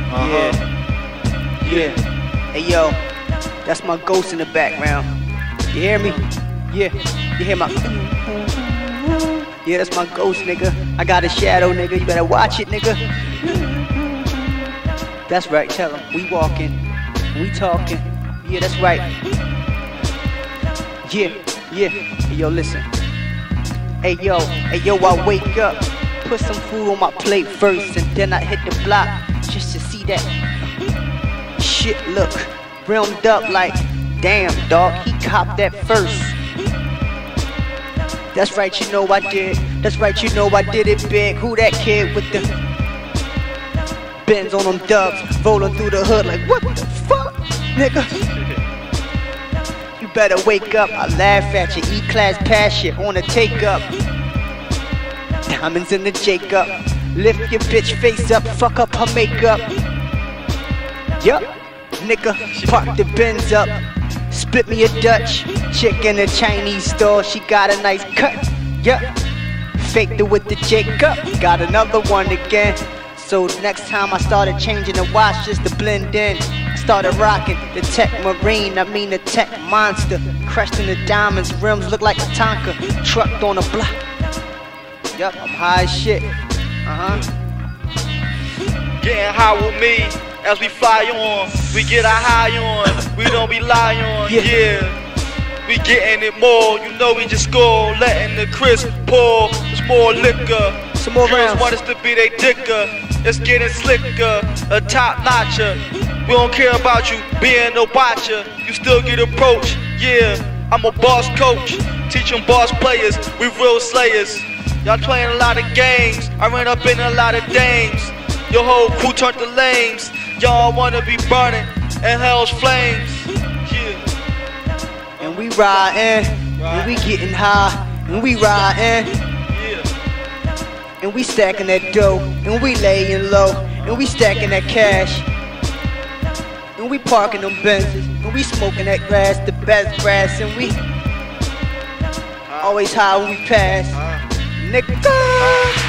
Yeah. Hey yo, that's my ghost in the background. You hear me? Yeah. You hear my? Yeah, that's my ghost, nigga. I got a shadow, nigga. You better watch it, nigga. That's right. Tell him we walking, we talking. Yeah, that's right. Yeah. Hey yo, listen. Hey yo, I wake up, put some food on my plate first, and then I hit the block just to see that shit look rimmed up like, damn dog, he copped that first. That's right, you know I did. That's right, you know I did it big. Who that kid with the Benz on them dubs, rolling through the hood like, what the fuck, nigga? You better wake up, I laugh at you. E-class pass shit on the take up. Diamonds in the Jacob. Lift your bitch face up, fuck up her makeup. Yup, nigga, park the Benz up. Split me a Dutch chick in a Chinese store. She got a nice cut. Yup, faked it with the Jacob. Got another one again. So next time I started changing the watch just to blend in. Started rocking the Tech Marine, I mean the Tech Monster. Crushed in the diamonds, rims look like a Tonka. Trucked on a block. Yup, I'm high as shit. Getting high with me as we fly on. We get our high on, we don't be lying on. Yeah. We getting it more, you know we just score. Letting the crisp pour, there's more liquor. Some more rounds. Girls want us to be they dicker. It's getting slicker, a top notcher. We don't care about you being no watcher. You still get approached, yeah. I'm a boss coach, teaching boss players, we real slayers. Y'all playing a lot of games, I ran up in a lot of dames. Your whole crew turned to lames. Y'all wanna be burning in hell's flames, yeah. And we riding, and we getting high, and we riding, yeah. and we stacking that dough, and we laying low, and we stacking that cash. And we parking them Benzes, and we smoking that grass, the best grass, and we always high when we pass, nigga.